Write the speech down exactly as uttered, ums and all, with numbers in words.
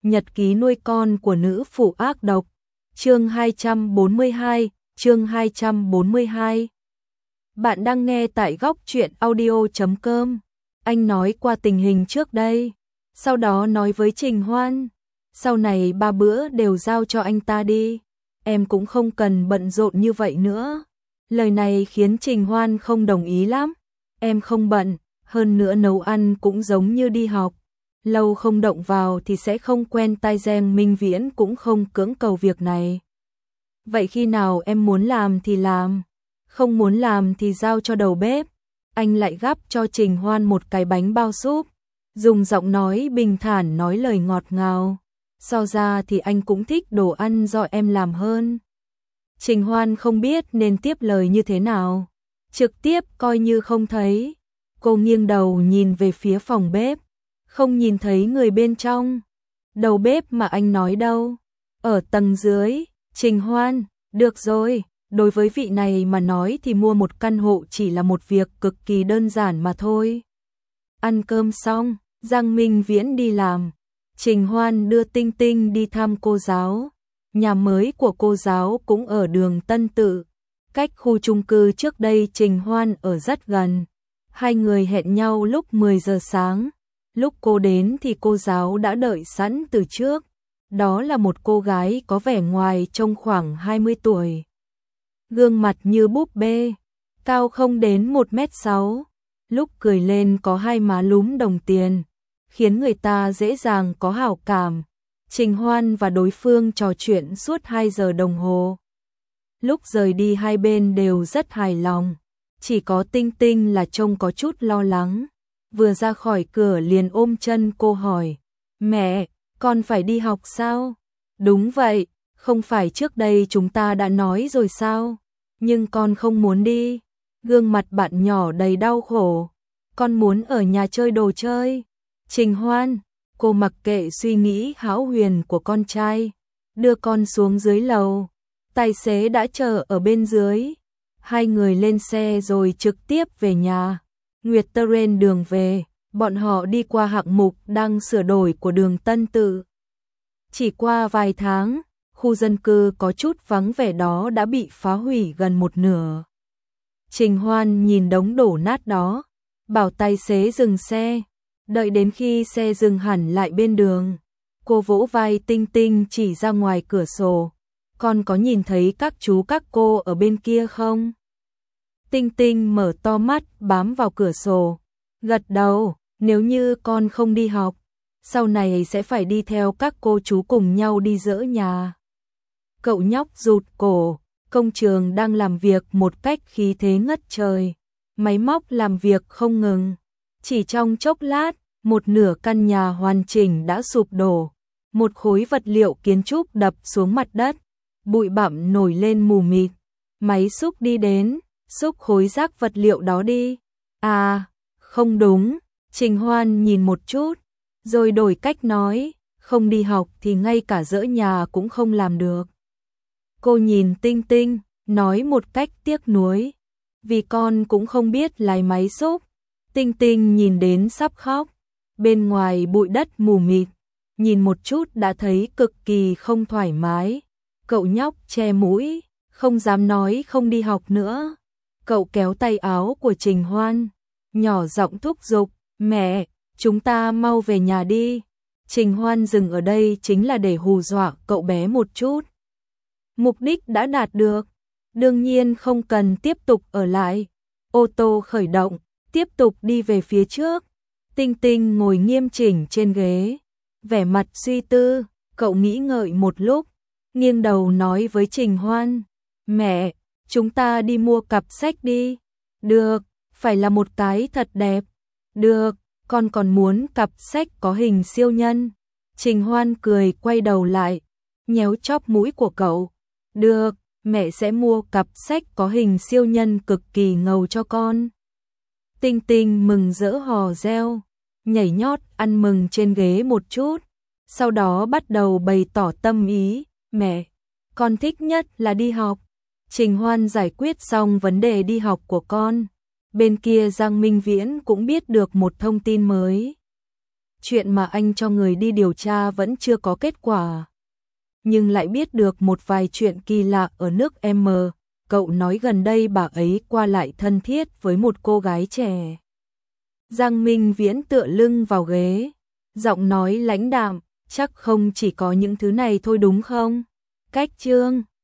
Nhật ký nuôi con của nữ phụ ác độc. Chương hai trăm bốn mươi hai, chương hai trăm bốn mươi hai. Bạn đang nghe tại góc truyện audio chấm com. Anh nói qua tình hình trước đây, sau đó nói với Trình Hoan, sau này ba bữa đều giao cho anh ta đi, em cũng không cần bận rộn như vậy nữa. Lời này khiến Trình Hoan không đồng ý lắm. Em không bận, hơn nữa nấu ăn cũng giống như đi học. Lâu không động vào thì sẽ không quen tai Giang Minh Viễn cũng không cưỡng cầu việc này. Vậy khi nào em muốn làm thì làm, không muốn làm thì giao cho đầu bếp. Anh lại gắp cho Trình Hoan một cái bánh bao súp, dùng giọng nói bình thản nói lời ngọt ngào. So ra thì anh cũng thích đồ ăn do em làm hơn. Trình Hoan không biết nên tiếp lời như thế nào, trực tiếp coi như không thấy. Cô nghiêng đầu nhìn về phía phòng bếp, không nhìn thấy người bên trong. Đầu bếp mà anh nói đâu? Ở tầng dưới. Trình Hoan, được rồi, đối với vị này mà nói thì mua một căn hộ chỉ là một việc cực kỳ đơn giản mà thôi. Ăn cơm xong, Giang Minh Viễn đi làm. Trình Hoan đưa Tinh Tinh đi thăm cô giáo. Nhà mới của cô giáo cũng ở đường Tân Tự, cách khu chung cư trước đây Trình Hoan ở rất gần. Hai người hẹn nhau lúc mười giờ sáng. Lúc cô đến thì cô giáo đã đợi sẵn từ trước. Đó là một cô gái có vẻ ngoài trông khoảng hai mươi tuổi. Gương mặt như búp bê, cao không đến một mét sáu. Lúc cười lên có hai má lúm đồng tiền, khiến người ta dễ dàng có hảo cảm. Trình Hoan và đối phương trò chuyện suốt hai giờ đồng hồ. Lúc rời đi hai bên đều rất hài lòng. Chỉ có Tinh Tinh là trông có chút lo lắng. Vừa ra khỏi cửa liền ôm chân cô hỏi, mẹ, con phải đi học sao? Đúng vậy, không phải trước đây chúng ta đã nói rồi sao? Nhưng con không muốn đi. Gương mặt bạn nhỏ đầy đau khổ. Con muốn ở nhà chơi đồ chơi. Trình Hoan, cô mặc kệ suy nghĩ hão huyền của con trai, đưa con xuống dưới lầu. Tài xế đã chờ ở bên dưới. Hai người lên xe rồi trực tiếp về nhà. Nguyệt Terrain đường về, bọn họ đi qua hạng mục đang sửa đổi của đường Tân Tự. Chỉ qua vài tháng, khu dân cư có chút vắng vẻ đó đã bị phá hủy gần một nửa. Trình Hoan nhìn đống đổ nát đó, bảo tài xế dừng xe. Đợi đến khi xe dừng hẳn lại bên đường, cô vỗ vai Tinh Tinh chỉ ra ngoài cửa sổ. Con có nhìn thấy các chú các cô ở bên kia không? Tinh Tinh mở to mắt bám vào cửa sổ, gật đầu. Nếu như con không đi học, sau này sẽ phải đi theo các cô chú cùng nhau đi dỡ nhà. Cậu nhóc rụt cổ. Công trường đang làm việc một cách khí thế ngất trời. Máy móc làm việc không ngừng. Chỉ trong chốc lát, một nửa căn nhà hoàn chỉnh đã sụp đổ. Một khối vật liệu kiến trúc đập xuống mặt đất. Bụi bặm nổi lên mù mịt. Máy xúc đi đến, xúc khối rác vật liệu đó đi. À, không đúng. Trình Hoan nhìn một chút, rồi đổi cách nói, không đi học thì ngay cả dỡ nhà cũng không làm được. Cô nhìn Tinh Tinh, nói một cách tiếc nuối, vì con cũng không biết lái máy xúc. Tinh Tinh nhìn đến sắp khóc. Bên ngoài bụi đất mù mịt, nhìn một chút đã thấy cực kỳ không thoải mái. Cậu nhóc che mũi, không dám nói không đi học nữa. Cậu kéo tay áo của Trình Hoan, nhỏ giọng thúc giục, mẹ, chúng ta mau về nhà đi. Trình Hoan dừng ở đây chính là để hù dọa cậu bé một chút. Mục đích đã đạt được, đương nhiên không cần tiếp tục ở lại. Ô tô khởi động, tiếp tục đi về phía trước. Tinh Tinh ngồi nghiêm chỉnh trên ghế, vẻ mặt suy tư. Cậu nghĩ ngợi một lúc, nghiêng đầu nói với Trình Hoan, mẹ, chúng ta đi mua cặp sách đi. Được, phải là một cái thật đẹp. Được, con còn muốn cặp sách có hình siêu nhân. Trình Hoan cười quay đầu lại, nhéo chóp mũi của cậu. Được, mẹ sẽ mua cặp sách có hình siêu nhân cực kỳ ngầu cho con. Tinh Tinh mừng rỡ hò reo, nhảy nhót ăn mừng trên ghế một chút. Sau đó bắt đầu bày tỏ tâm ý, mẹ, con thích nhất là đi học. Trình Hoan giải quyết xong vấn đề đi học của con. Bên kia Giang Minh Viễn cũng biết được một thông tin mới. Chuyện mà anh cho người đi điều tra vẫn chưa có kết quả. Nhưng lại biết được một vài chuyện kỳ lạ ở nước M. Cậu nói gần đây bà ấy qua lại thân thiết với một cô gái trẻ. Giang Minh Viễn tựa lưng vào ghế, giọng nói lãnh đạm, chắc không chỉ có những thứ này thôi đúng không? Cách Trương